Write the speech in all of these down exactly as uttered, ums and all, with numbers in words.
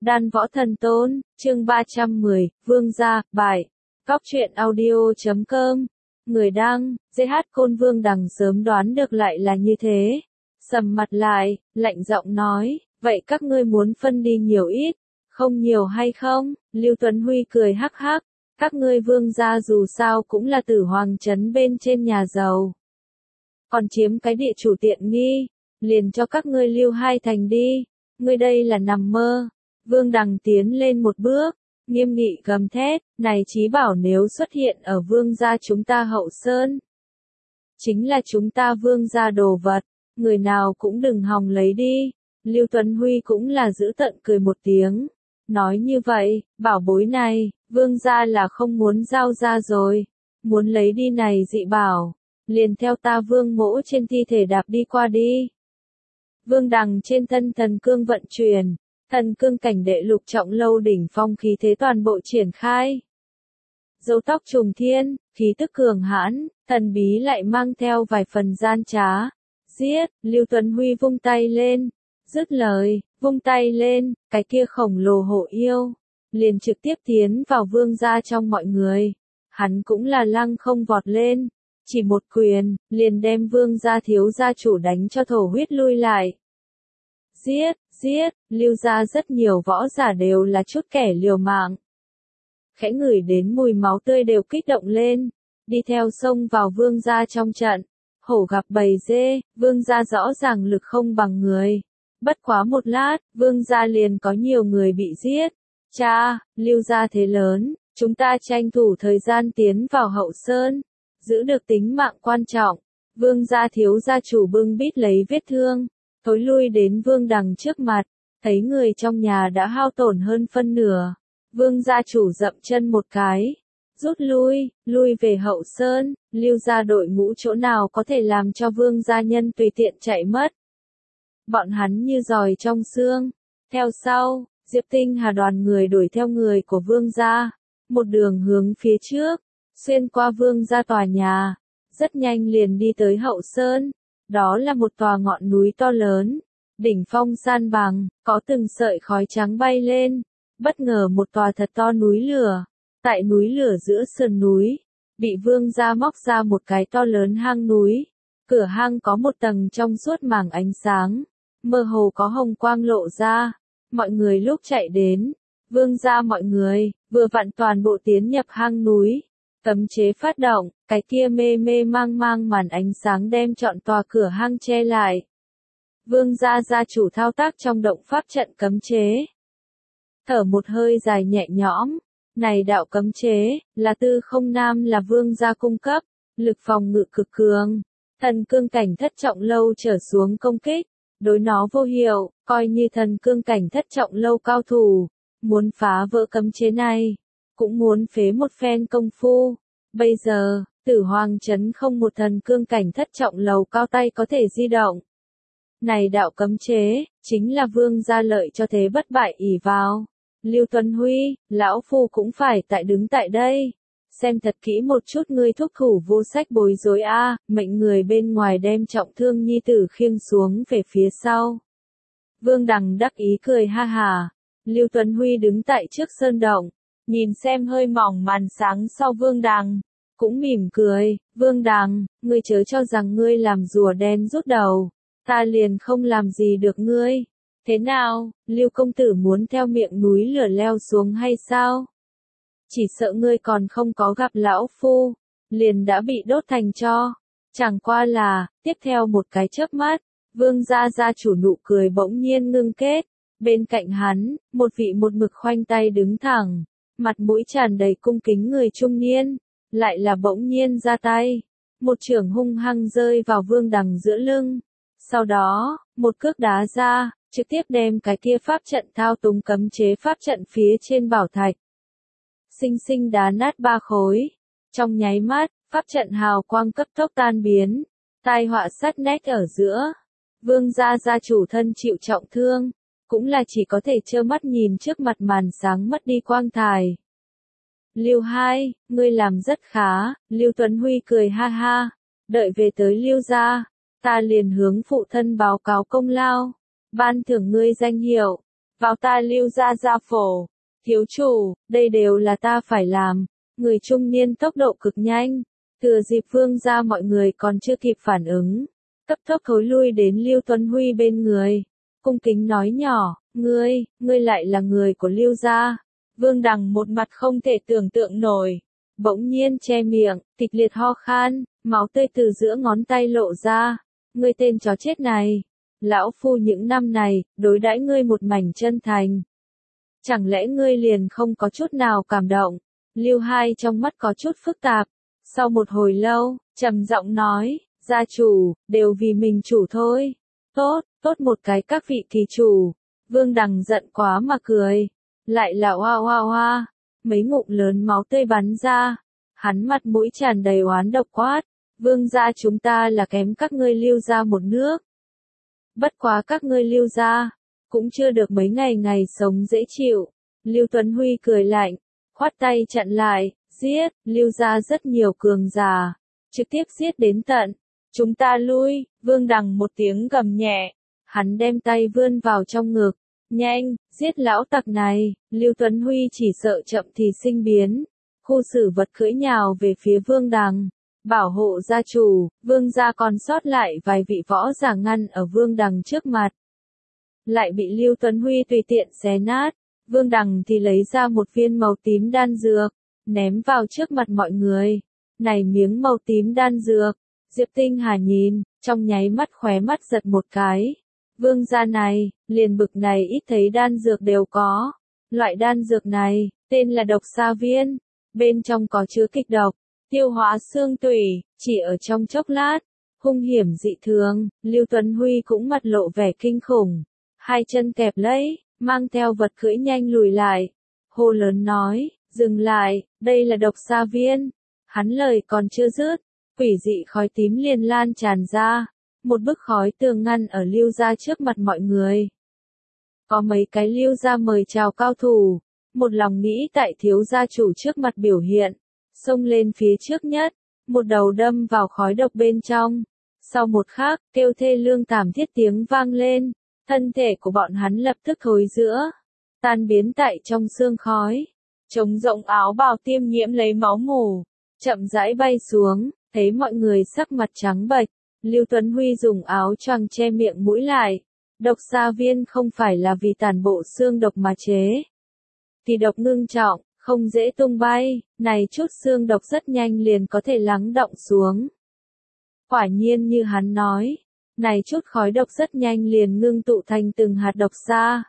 Đan Võ Thần Tôn, chương ba trăm mười, Vương gia, bài. Cóc truyện audio chấm com. Người đăng, giê hát Côn Vương Đằng sớm đoán được lại là như thế. Sầm mặt lại, lạnh giọng nói, vậy các ngươi muốn phân đi nhiều ít, không nhiều hay không? Lưu Tuấn Huy cười hắc hắc, các ngươi vương gia dù sao cũng là Tử Hoàng trấn bên trên nhà giàu. Còn chiếm cái địa chủ tiện nghi, liền cho các ngươi lưu hai thành đi, ngươi đây là nằm mơ. Vương Đằng tiến lên một bước, nghiêm nghị gầm thét, này Chí Bảo nếu xuất hiện ở vương gia chúng ta Hậu Sơn, chính là chúng ta vương gia đồ vật, người nào cũng đừng hòng lấy đi. Lưu Tuấn Huy cũng là giữ tận cười một tiếng, nói như vậy, bảo bối này, vương gia là không muốn giao ra rồi, muốn lấy đi này dị bảo, liền theo ta vương mỗ trên thi thể đạp đi qua đi. Vương Đằng trên thân thần cương vận chuyển, thần cương cảnh đệ lục trọng lâu đỉnh phong khí thế toàn bộ triển khai. Dấu tóc trùng thiên, khí tức cường hãn, thần bí lại mang theo vài phần gian trá. Giết, Lưu Tuấn Huy vung tay lên, dứt lời, vung tay lên, cái kia khổng lồ hổ yêu, liền trực tiếp tiến vào vương gia trong mọi người. Hắn cũng là lăng không vọt lên, chỉ một quyền, liền đem vương gia thiếu gia chủ đánh cho thổ huyết lui lại. Giết, giết, Lưu gia rất nhiều võ giả đều là chút kẻ liều mạng. Khẽ ngửi đến mùi máu tươi đều kích động lên, đi theo xông vào vương gia trong trận. Hổ gặp bầy dê, vương gia rõ ràng lực không bằng người. Bất quá một lát, vương gia liền có nhiều người bị giết. Cha, Lưu gia thế lớn, chúng ta tranh thủ thời gian tiến vào Hậu Sơn, giữ được tính mạng quan trọng. Vương gia thiếu gia chủ bưng bít lấy vết thương, thối lui đến Vương Đằng trước mặt, thấy người trong nhà đã hao tổn hơn phân nửa. Vương gia chủ dậm chân một cái, rút lui, lui về Hậu Sơn. Lưu gia đội ngũ chỗ nào có thể làm cho vương gia nhân tùy tiện chạy mất. Bọn hắn như giòi trong xương. Theo sau, Diệp Tinh Hà đoàn người đuổi theo người của vương gia, một đường hướng phía trước, xuyên qua vương gia tòa nhà, rất nhanh liền đi tới Hậu Sơn. Đó là một tòa ngọn núi to lớn, đỉnh phong san bằng, có từng sợi khói trắng bay lên. Bất ngờ một tòa thật to núi lửa, tại núi lửa giữa sườn núi, bị vương gia móc ra một cái to lớn hang núi. Cửa hang có một tầng trong suốt màng ánh sáng, mơ hồ có hồng quang lộ ra. Mọi người lúc chạy đến, vương gia mọi người, vừa vặn toàn bộ tiến nhập hang núi. Cấm chế phát động, cái kia mê mê mang mang màn ánh sáng đem trọn tòa cửa hang che lại. Vương gia gia chủ thao tác trong động pháp trận cấm chế. Thở một hơi dài nhẹ nhõm, này đạo cấm chế, là Tư Không Nam là vương gia cung cấp, lực phòng ngự cực cường, thần cương cảnh thất trọng lâu trở xuống công kích, đối nó vô hiệu, coi như thần cương cảnh thất trọng lâu cao thủ, muốn phá vỡ cấm chế này, cũng muốn phế một phen công phu. Bây giờ, Tử Hoàng trấn không một thần cương cảnh thất trọng lầu cao tay có thể di động. Này đạo cấm chế, chính là vương gia lợi cho thế bất bại ỷ vào. Lưu Tuấn Huy, lão phu cũng phải tại đứng tại đây. Xem thật kỹ một chút ngươi thúc thủ vô sách bối rối a, à, mệnh người bên ngoài đem trọng thương nhi tử khiêng xuống về phía sau. Vương Đằng đắc ý cười ha hà. Lưu Tuấn Huy đứng tại trước sơn động, nhìn xem hơi mỏng màn sáng sau Vương Đằng, cũng mỉm cười. Vương Đằng, ngươi chớ cho rằng ngươi làm rùa đen rút đầu, ta liền không làm gì được ngươi. Thế nào, Lưu công tử muốn theo miệng núi lửa leo xuống hay sao? Chỉ sợ ngươi còn không có gặp lão phu, liền đã bị đốt thành tro. Chẳng qua là, tiếp theo một cái chớp mắt, vương gia gia chủ nụ cười bỗng nhiên ngưng kết. Bên cạnh hắn, một vị một mực khoanh tay đứng thẳng, mặt mũi tràn đầy cung kính người trung niên, lại là bỗng nhiên ra tay. Một chưởng hung hăng rơi vào Vương Đằng giữa lưng. Sau đó, một cước đá ra, trực tiếp đem cái kia pháp trận thao túng cấm chế pháp trận phía trên bảo thạch. Sinh sinh đá nát ba khối. Trong nháy mắt, pháp trận hào quang cấp tốc tan biến. Tai họa sát nét ở giữa. Vương gia gia chủ thân chịu trọng thương, cũng là chỉ có thể trơ mắt nhìn trước mặt màn sáng mất đi quang thải. Lưu hai, ngươi làm rất khá. Lưu Tuấn Huy cười ha ha. Đợi về tới Lưu gia, ta liền hướng phụ thân báo cáo công lao, ban thưởng ngươi danh hiệu. vào ta Lưu gia gia phổ. Thiếu chủ, đây đều là ta phải làm. Người trung niên tốc độ cực nhanh, thừa dịp Vương gia mọi người còn chưa kịp phản ứng, cấp tốc thối lui đến Lưu Tuấn Huy bên người, cung kính nói nhỏ, ngươi, ngươi lại là người của Lưu gia. Vương Đằng một mặt không thể tưởng tượng nổi, bỗng nhiên che miệng, kịch liệt ho khan, máu tươi từ giữa ngón tay lộ ra. Ngươi tên chó chết này, lão phu những năm này, đối đãi ngươi một mảnh chân thành. Chẳng lẽ ngươi liền không có chút nào cảm động? Lưu Hai trong mắt có chút phức tạp. Sau một hồi lâu, trầm giọng nói, gia chủ, đều vì mình chủ thôi. Tốt, tốt một cái các vị kỳ chủ. Vương Đằng giận quá mà cười. Lại là hoa hoa hoa. Mấy ngụm lớn máu tươi bắn ra. Hắn mặt mũi tràn đầy oán độc quát. Vương gia chúng ta là kém các ngươi Lưu gia một nước. Bất quá các ngươi Lưu gia, cũng chưa được mấy ngày ngày sống dễ chịu. Lưu Tuấn Huy cười lạnh, khoát tay chặn lại, giết, Lưu gia rất nhiều cường giả, trực tiếp giết đến tận. Chúng ta lui, Vương Đằng một tiếng gầm nhẹ, hắn đem tay vươn vào trong ngực, nhanh, giết lão tặc này. Lưu Tuấn Huy chỉ sợ chậm thì sinh biến, khu xử vật cưỡi nhào về phía Vương Đằng. Bảo hộ gia chủ, Vương gia còn sót lại vài vị võ giả ngăn ở Vương Đằng trước mặt. Lại bị Lưu Tuấn Huy tùy tiện xé nát, Vương Đằng thì lấy ra một viên màu tím đan dược, ném vào trước mặt mọi người. Này miếng màu tím đan dược, Diệp Tinh Hà nhìn, trong nháy mắt khóe mắt giật một cái. Vương gia này, liền bực này ít thấy đan dược đều có. Loại đan dược này, tên là độc sa viên, bên trong có chứa kịch độc, tiêu hóa xương tủy, chỉ ở trong chốc lát, hung hiểm dị thường. Lưu Tuấn Huy cũng mặt lộ vẻ kinh khủng, hai chân kẹp lấy, mang theo vật cưỡi nhanh lùi lại, hô lớn nói, dừng lại, đây là độc sa viên. Hắn lời còn chưa dứt, quỷ dị khói tím liền lan tràn ra, một bức khói tường ngăn ở Lưu gia trước mặt mọi người. Có mấy cái Lưu gia mời chào cao thủ, một lòng nghĩ tại thiếu gia chủ trước mặt biểu hiện, xông lên phía trước nhất, một đầu đâm vào khói độc bên trong. Sau một khắc, kêu thê lương thảm thiết tiếng vang lên, thân thể của bọn hắn lập tức thối rữa, tan biến tại trong sương khói. Trống rộng áo bào tiêm nhiễm lấy máu mù, chậm rãi bay xuống, thấy mọi người sắc mặt trắng bệch. Lưu Tuấn Huy dùng áo choàng che miệng mũi lại. Độc sa viên không phải là vì tàn bộ xương độc mà chế, thì độc ngưng trọng, không dễ tung bay, này chút xương độc rất nhanh liền có thể lắng đọng xuống. Quả nhiên như hắn nói, này chút khói độc rất nhanh liền ngưng tụ thành từng hạt độc sa,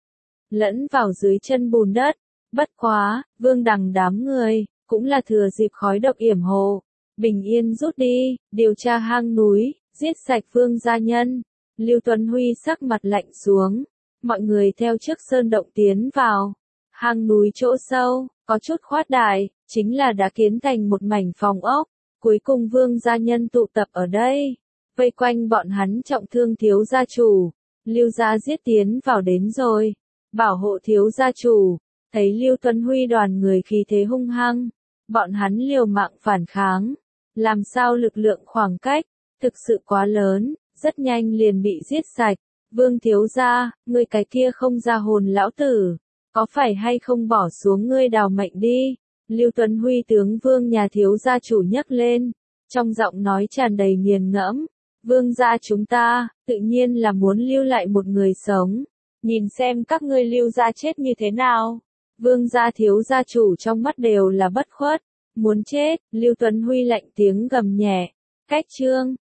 lẫn vào dưới chân bùn đất. Bất quá, Vương Đằng đám người, cũng là thừa dịp khói độc yểm hộ, bình yên rút đi, điều tra hang núi, giết sạch Vương gia nhân. Lưu Tuấn Huy sắc mặt lạnh xuống, mọi người theo trước sơn động tiến vào. Hang núi chỗ sâu, có chút khoát đại, chính là đã kiến thành một mảnh phòng ốc. Cuối cùng Vương gia nhân tụ tập ở đây, vây quanh bọn hắn trọng thương thiếu gia chủ. Lưu gia giết tiến vào đến rồi, bảo hộ thiếu gia chủ. Thấy Lưu Tuấn Huy đoàn người khí thế hung hăng, bọn hắn liều mạng phản kháng. Làm sao lực lượng khoảng cách, thực sự quá lớn, rất nhanh liền bị giết sạch. Vương thiếu gia, ngươi cái kia không ra hồn lão tử, có phải hay không bỏ xuống ngươi đào mệnh đi? Lưu Tuấn Huy tướng Vương nhà thiếu gia chủ nhấc lên, trong giọng nói tràn đầy nghiền ngẫm. Vương gia chúng ta, tự nhiên là muốn lưu lại một người sống. Nhìn xem các ngươi Lưu gia chết như thế nào. Vương gia thiếu gia chủ trong mắt đều là bất khuất, muốn chết. Lưu Tuấn Huy lạnh tiếng gầm nhẹ, cách chương.